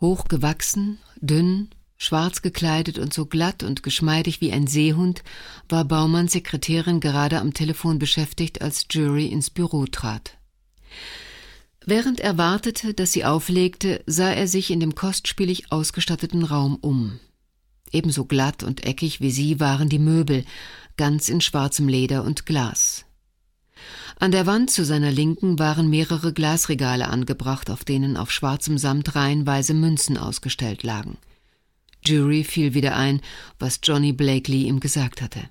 Hochgewachsen, dünn, schwarz gekleidet und so glatt und geschmeidig wie ein Seehund war Baumanns Sekretärin gerade am Telefon beschäftigt, als Jury ins Büro trat. Während er wartete, dass sie auflegte, sah er sich in dem kostspielig ausgestatteten Raum um. Ebenso glatt und eckig wie sie waren die Möbel, ganz in schwarzem Leder und Glas. An der Wand zu seiner Linken waren mehrere Glasregale angebracht, auf denen auf schwarzem Samt reihenweise Münzen ausgestellt lagen. Jury fiel wieder ein, was Johnny Blakely ihm gesagt hatte.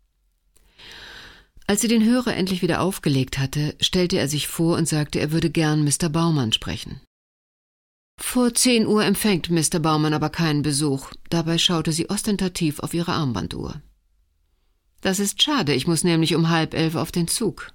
Als sie den Hörer endlich wieder aufgelegt hatte, stellte er sich vor und sagte, er würde gern Mr. Baumann sprechen. Vor 10 Uhr empfängt Mr. Baumann aber keinen Besuch. Dabei schaute sie ostentativ auf ihre Armbanduhr. Das ist schade, ich muss nämlich um 10:30 auf den Zug.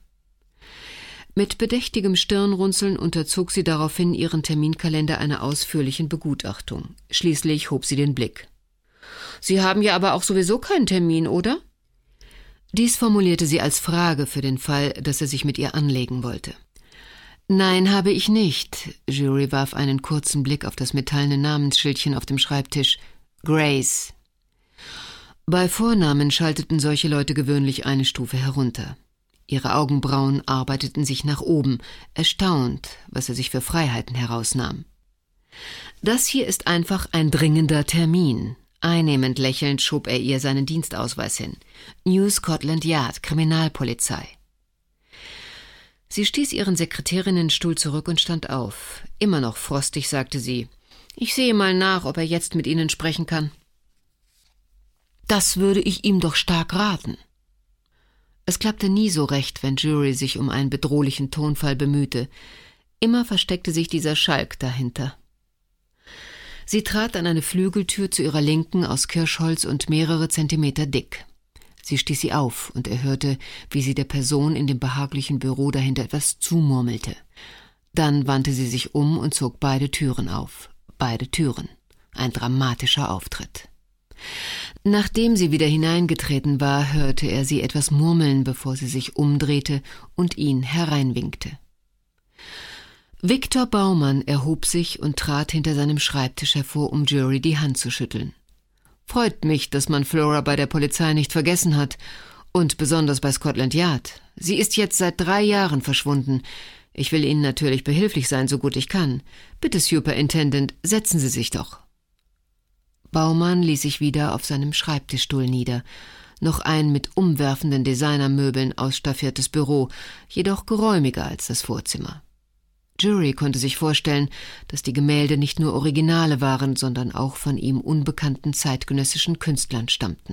Mit bedächtigem Stirnrunzeln unterzog sie daraufhin ihren Terminkalender einer ausführlichen Begutachtung. Schließlich hob sie den Blick. »Sie haben ja aber auch sowieso keinen Termin, oder?« Dies formulierte sie als Frage für den Fall, dass er sich mit ihr anlegen wollte. »Nein, habe ich nicht.« Jury warf einen kurzen Blick auf das metallene Namensschildchen auf dem Schreibtisch. »Grace.« Bei Vornamen schalteten solche Leute gewöhnlich eine Stufe herunter. Ihre Augenbrauen arbeiteten sich nach oben, erstaunt, was er sich für Freiheiten herausnahm. »Das hier ist einfach ein dringender Termin.« Einnehmend lächelnd schob er ihr seinen Dienstausweis hin. »New Scotland Yard, Kriminalpolizei.« Sie stieß ihren Sekretärinnenstuhl zurück und stand auf. Immer noch frostig sagte sie, »Ich sehe mal nach, ob er jetzt mit Ihnen sprechen kann.« »Das würde ich ihm doch stark raten.« Es klappte nie so recht, wenn Jury sich um einen bedrohlichen Tonfall bemühte. Immer versteckte sich dieser Schalk dahinter. Sie trat an eine Flügeltür zu ihrer Linken aus Kirschholz und mehrere Zentimeter dick. Sie stieß sie auf und er hörte, wie sie der Person in dem behaglichen Büro dahinter etwas zumurmelte. Dann wandte sie sich um und zog beide Türen auf. Beide Türen. Ein dramatischer Auftritt. Nachdem sie wieder hineingetreten war, hörte er sie etwas murmeln, bevor sie sich umdrehte und ihn hereinwinkte. Victor Baumann erhob sich und trat hinter seinem Schreibtisch hervor, um Jury die Hand zu schütteln. »Freut mich, dass man Flora bei der Polizei nicht vergessen hat, und besonders bei Scotland Yard. Sie ist jetzt seit 3 Jahren verschwunden. Ich will Ihnen natürlich behilflich sein, so gut ich kann. Bitte, Superintendent, setzen Sie sich doch.« Baumann ließ sich wieder auf seinem Schreibtischstuhl nieder. Noch ein mit umwerfenden Designermöbeln ausstaffiertes Büro, jedoch geräumiger als das Vorzimmer. Jury konnte sich vorstellen, dass die Gemälde nicht nur Originale waren, sondern auch von ihm unbekannten zeitgenössischen Künstlern stammten.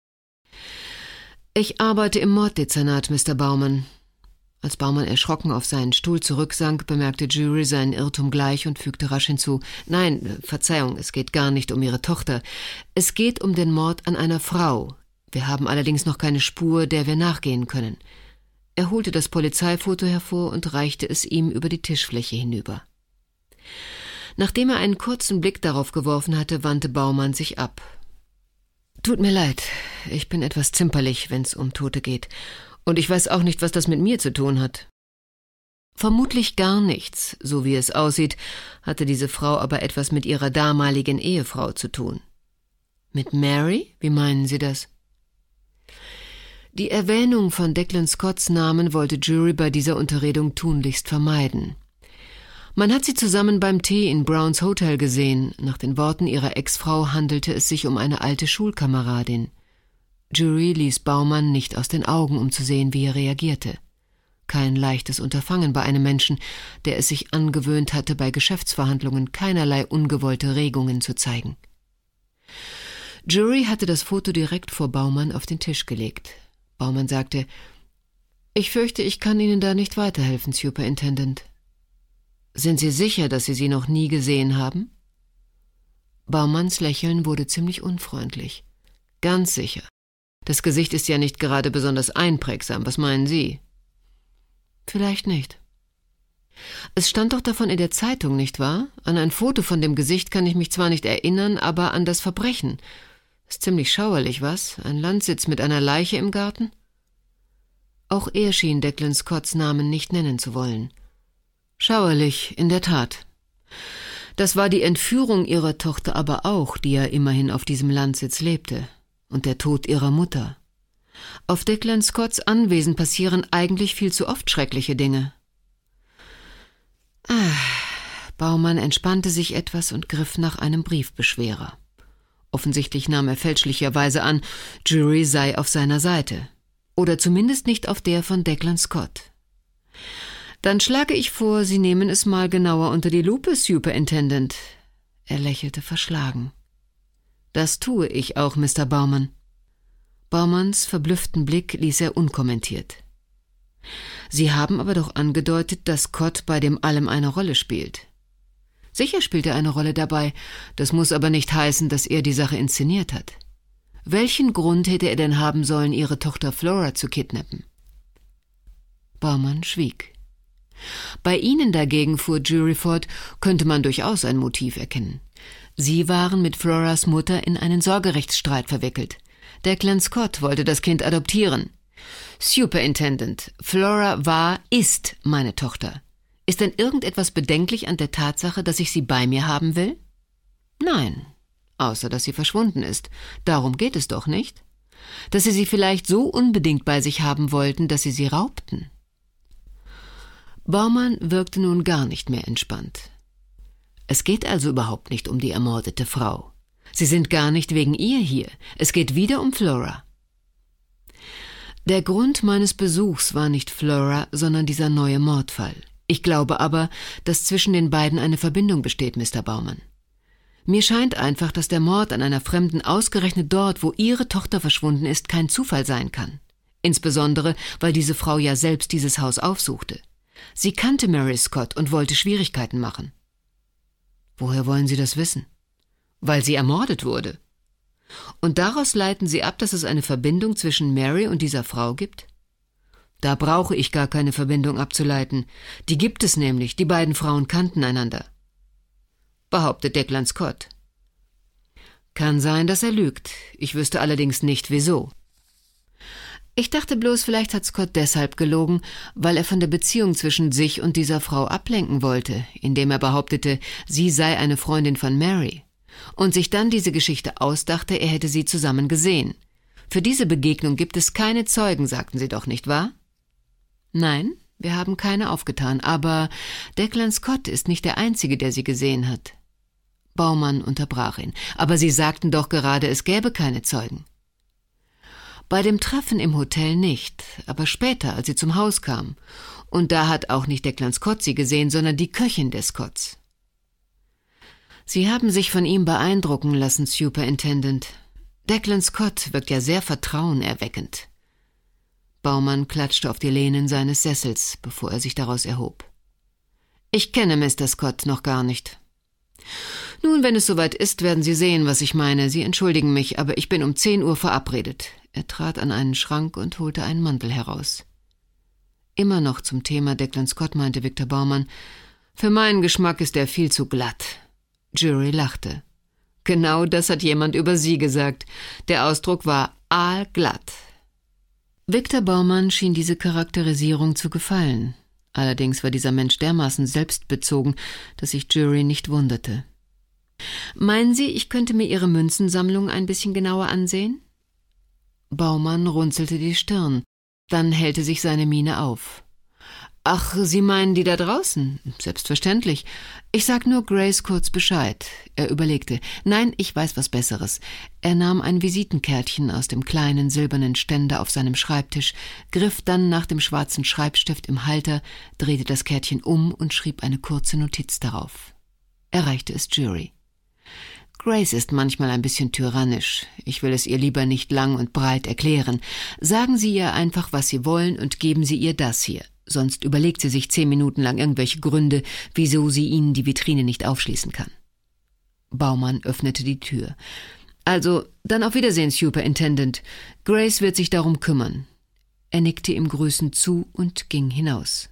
»Ich arbeite im Morddezernat, Mr. Baumann.« Als Baumann erschrocken auf seinen Stuhl zurücksank, bemerkte Jury seinen Irrtum gleich und fügte rasch hinzu, »Nein, Verzeihung, es geht gar nicht um Ihre Tochter. Es geht um den Mord an einer Frau. Wir haben allerdings noch keine Spur, der wir nachgehen können.« Er holte das Polizeifoto hervor und reichte es ihm über die Tischfläche hinüber. Nachdem er einen kurzen Blick darauf geworfen hatte, wandte Baumann sich ab. »Tut mir leid, ich bin etwas zimperlich, wenn's um Tote geht. Und ich weiß auch nicht, was das mit mir zu tun hat.« Vermutlich gar nichts. So wie es aussieht, hatte diese Frau aber etwas mit ihrer damaligen Ehefrau zu tun. »Mit Mary? Wie meinen Sie das?« Die Erwähnung von Declan Scotts Namen wollte Jury bei dieser Unterredung tunlichst vermeiden. Man hat sie zusammen beim Tee in Browns Hotel gesehen. Nach den Worten ihrer Ex-Frau handelte es sich um eine alte Schulkameradin. Jury ließ Baumann nicht aus den Augen, um zu sehen, wie er reagierte. Kein leichtes Unterfangen bei einem Menschen, der es sich angewöhnt hatte, bei Geschäftsverhandlungen keinerlei ungewollte Regungen zu zeigen. Jury hatte das Foto direkt vor Baumann auf den Tisch gelegt. Baumann sagte, »Ich fürchte, ich kann Ihnen da nicht weiterhelfen, Superintendent.« »Sind Sie sicher, dass Sie sie noch nie gesehen haben?« Baumanns Lächeln wurde ziemlich unfreundlich. »Ganz sicher. Das Gesicht ist ja nicht gerade besonders einprägsam. Was meinen Sie?« »Vielleicht nicht.« »Es stand doch davon in der Zeitung, nicht wahr? An ein Foto von dem Gesicht kann ich mich zwar nicht erinnern, aber an das Verbrechen. Ist ziemlich schauerlich, was? Ein Landsitz mit einer Leiche im Garten?« Auch er schien Declan Scotts Namen nicht nennen zu wollen. »Schauerlich, in der Tat. Das war die Entführung ihrer Tochter aber auch, die ja immerhin auf diesem Landsitz lebte, und der Tod ihrer Mutter. Auf Declan Scotts Anwesen passieren eigentlich viel zu oft schreckliche Dinge. Baumann entspannte sich etwas und griff nach einem Briefbeschwerer. Offensichtlich nahm er fälschlicherweise an, Jury sei auf seiner Seite. Oder zumindest nicht auf der von Declan Scott. »Dann schlage ich vor, Sie nehmen es mal genauer unter die Lupe, Superintendent.« Er lächelte verschlagen. »Das tue ich auch, Mr. Baumann.« Baumanns verblüfften Blick ließ er unkommentiert. »Sie haben aber doch angedeutet, dass Scott bei dem allem eine Rolle spielt.« »Sicher spielt er eine Rolle dabei, das muss aber nicht heißen, dass er die Sache inszeniert hat. Welchen Grund hätte er denn haben sollen, Ihre Tochter Flora zu kidnappen?« Baumann schwieg. »Bei Ihnen dagegen«, fuhr Jury fort, »könnte man durchaus ein Motiv erkennen. Sie waren mit Floras Mutter in einen Sorgerechtsstreit verwickelt. Declan Scott wollte das Kind adoptieren. Superintendent, Flora ist meine Tochter. Ist denn irgendetwas bedenklich an der Tatsache, dass ich sie bei mir haben will? Nein, außer dass sie verschwunden ist. Darum geht es doch nicht. Dass Sie sie vielleicht so unbedingt bei sich haben wollten, dass Sie raubten.« Baumann wirkte nun gar nicht mehr entspannt. »Es geht also überhaupt nicht um die ermordete Frau. Sie sind gar nicht wegen ihr hier. Es geht wieder um Flora.« »Der Grund meines Besuchs war nicht Flora, sondern dieser neue Mordfall. Ich glaube aber, dass zwischen den beiden eine Verbindung besteht, Mr. Baumann. Mir scheint einfach, dass der Mord an einer Fremden ausgerechnet dort, wo Ihre Tochter verschwunden ist, kein Zufall sein kann. Insbesondere, weil diese Frau ja selbst dieses Haus aufsuchte. Sie kannte Mary Scott und wollte Schwierigkeiten machen.« »Woher wollen Sie das wissen?« »Weil sie ermordet wurde.« »Und daraus leiten Sie ab, dass es eine Verbindung zwischen Mary und dieser Frau gibt?« »Da brauche ich gar keine Verbindung abzuleiten. Die gibt es nämlich, die beiden Frauen kannten einander«, behauptet Declan Scott. »Kann sein, dass er lügt. Ich wüsste allerdings nicht, wieso.« »Ich dachte bloß, vielleicht hat Scott deshalb gelogen, weil er von der Beziehung zwischen sich und dieser Frau ablenken wollte, indem er behauptete, sie sei eine Freundin von Mary, und sich dann diese Geschichte ausdachte, er hätte sie zusammen gesehen. Für diese Begegnung gibt es keine Zeugen, sagten Sie doch, nicht wahr?« »Nein, wir haben keine aufgetan, aber Declan Scott ist nicht der Einzige, der sie gesehen hat.« Baumann unterbrach ihn. »Aber Sie sagten doch gerade, es gäbe keine Zeugen.« »Bei dem Treffen im Hotel nicht, aber später, als sie zum Haus kam. Und da hat auch nicht Declan Scott sie gesehen, sondern die Köchin des Scotts.« »Sie haben sich von ihm beeindrucken lassen, Superintendent. Declan Scott wirkt ja sehr vertrauenerweckend.« Baumann klatschte auf die Lehnen seines Sessels, bevor er sich daraus erhob. »Ich kenne Mr. Scott noch gar nicht.« »Nun, wenn es soweit ist, werden Sie sehen, was ich meine. Sie entschuldigen mich, aber ich bin um 10 Uhr verabredet.« Er trat an einen Schrank und holte einen Mantel heraus. Immer noch zum Thema Declan Scott meinte Victor Baumann, »Für meinen Geschmack ist er viel zu glatt.« Jury lachte. »Genau das hat jemand über Sie gesagt. Der Ausdruck war aalglatt.« Victor Baumann schien diese Charakterisierung zu gefallen. Allerdings war dieser Mensch dermaßen selbstbezogen, dass sich Jury nicht wunderte. »Meinen Sie, ich könnte mir Ihre Münzensammlung ein bisschen genauer ansehen?« Baumann runzelte die Stirn. Dann hellte sich seine Miene auf. »Ach, Sie meinen die da draußen? Selbstverständlich. Ich sag nur Grace kurz Bescheid.« Er überlegte. »Nein, ich weiß was Besseres.« Er nahm ein Visitenkärtchen aus dem kleinen silbernen Ständer auf seinem Schreibtisch, griff dann nach dem schwarzen Schreibstift im Halter, drehte das Kärtchen um und schrieb eine kurze Notiz darauf. Er reichte es Jury. »Grace ist manchmal ein bisschen tyrannisch. Ich will es ihr lieber nicht lang und breit erklären. Sagen Sie ihr einfach, was Sie wollen, und geben Sie ihr das hier. Sonst überlegt sie sich 10 Minuten lang irgendwelche Gründe, wieso sie Ihnen die Vitrine nicht aufschließen kann.« Baumann öffnete die Tür. »Also, dann auf Wiedersehen, Superintendent. Grace wird sich darum kümmern.« Er nickte ihm grüßend zu und ging hinaus.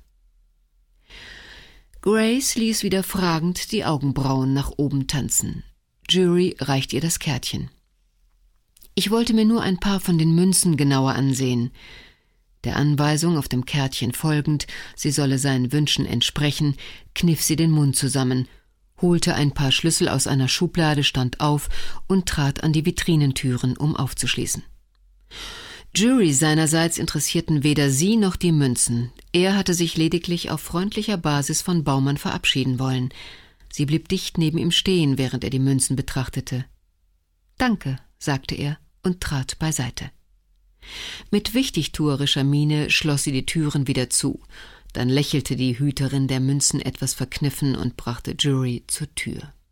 Grace ließ wieder fragend die Augenbrauen nach oben tanzen. Jury reichte ihr das Kärtchen. »Ich wollte mir nur ein paar von den Münzen genauer ansehen.« Der Anweisung auf dem Kärtchen folgend, sie solle seinen Wünschen entsprechen, kniff sie den Mund zusammen. holte ein paar Schlüssel aus einer Schublade, stand auf und trat an die Vitrinentüren, um aufzuschließen. Jury seinerseits interessierten weder sie noch die Münzen. Er hatte sich lediglich auf freundlicher Basis von Baumann verabschieden wollen. Sie blieb dicht neben ihm stehen, während er die Münzen betrachtete. »Danke«, sagte er und trat beiseite. Mit wichtigtuerischer Miene schloss sie die Türen wieder zu. Dann lächelte die Hüterin der Münzen etwas verkniffen und brachte Jury zur Tür.